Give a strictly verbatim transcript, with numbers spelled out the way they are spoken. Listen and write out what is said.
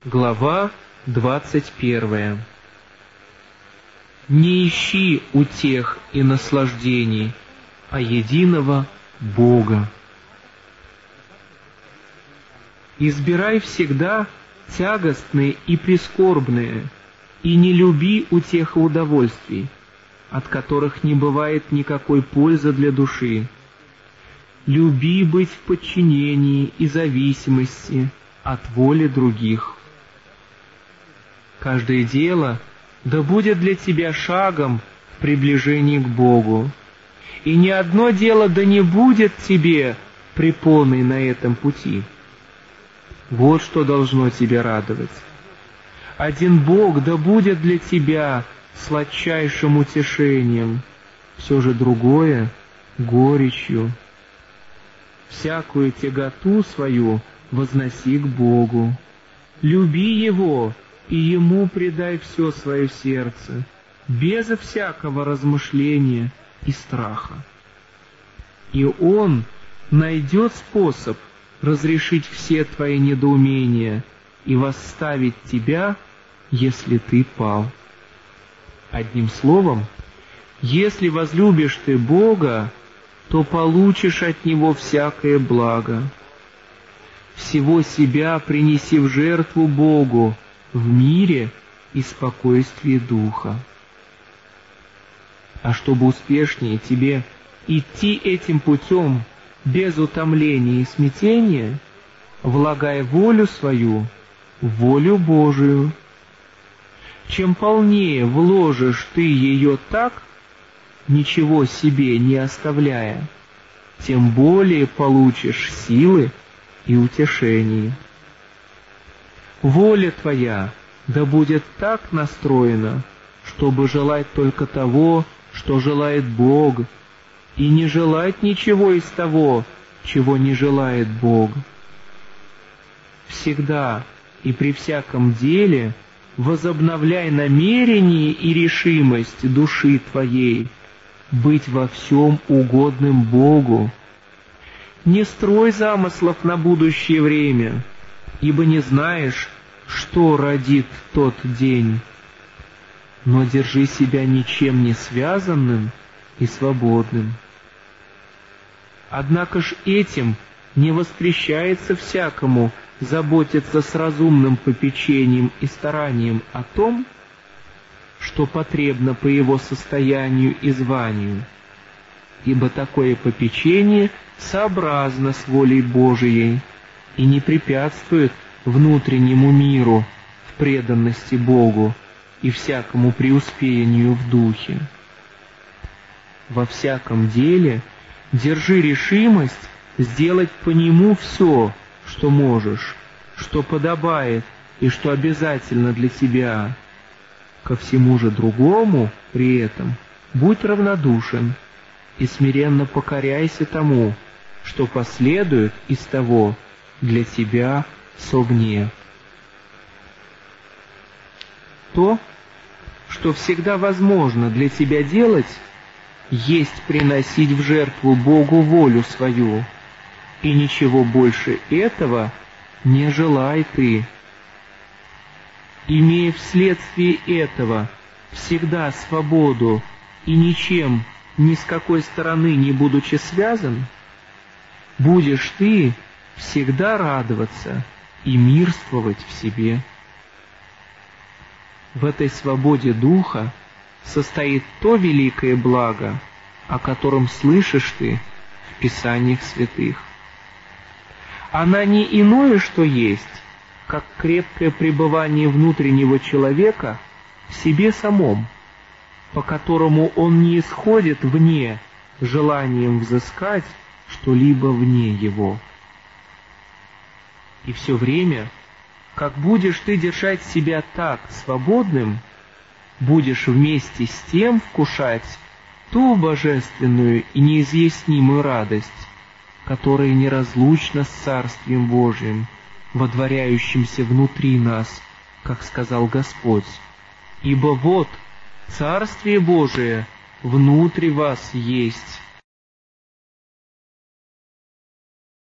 Глава двадцать первая. Не ищи утех и наслаждений, а единого Бога. Избирай всегда тягостные и прискорбные, и не люби утех и удовольствий, от которых не бывает никакой пользы для души. Люби быть в подчинении и зависимости от воли других. Каждое дело да будет для тебя шагом в приближении к Богу, и ни одно дело да не будет тебе препоной на этом пути. Вот что должно тебя радовать. Один Бог да будет для тебя сладчайшим утешением, все же другое — горечью. Всякую тяготу свою возноси к Богу. Люби Его, и Ему предай все свое сердце, безо всякого размышления и страха. И Он найдет способ разрешить все твои недоумения и восставить тебя, если ты пал. Одним словом, если возлюбишь ты Бога, то получишь от Него всякое благо. Всего себя принеси в жертву Богу в мире и спокойствии духа. А чтобы успешнее тебе идти этим путем без утомления и смятения, влагай волю свою в волю Божию. Чем полнее вложишь ты ее так, ничего себе не оставляя, тем более получишь силы и утешение. Воля твоя да будет так настроена, чтобы желать только того, что желает Бог, и не желать ничего из того, чего не желает Бог. Всегда и при всяком деле возобновляй намерение и решимость души твоей быть во всем угодным Богу. Не строй замыслов на будущее время, ибо не знаешь, что родит тот день. Но держи себя ничем не связанным и свободным. Однако ж этим не воспрещается всякому заботиться с разумным попечением и старанием о том, что потребно по его состоянию и званию, ибо такое попечение сообразно с волей Божией и не препятствует внутреннему миру в преданности Богу и всякому преуспеянию в духе. Во всяком деле держи решимость сделать по нему все, что можешь, что подобает и что обязательно для тебя. Ко всему же другому при этом будь равнодушен и смиренно покоряйся тому, что последует из того для тебя согне. То, что всегда возможно для тебя делать, есть приносить в жертву Богу волю свою, и ничего больше этого не желай ты. Имея вследствие этого всегда свободу и ничем, ни с какой стороны не будучи связан, будешь ты всегда радоваться и мирствовать в себе. В этой свободе духа состоит то великое благо, о котором слышишь ты в Писаниях святых. Она не иное, что есть, как крепкое пребывание внутреннего человека в себе самом, по которому он не исходит вне желанием взыскать что-либо вне его. И все время, как будешь ты держать себя так свободным, будешь вместе с тем вкушать ту божественную и неизъяснимую радость, которая неразлучна с Царствием Божиим, водворяющимся внутри нас, как сказал Господь. Ибо вот Царствие Божие внутри вас есть.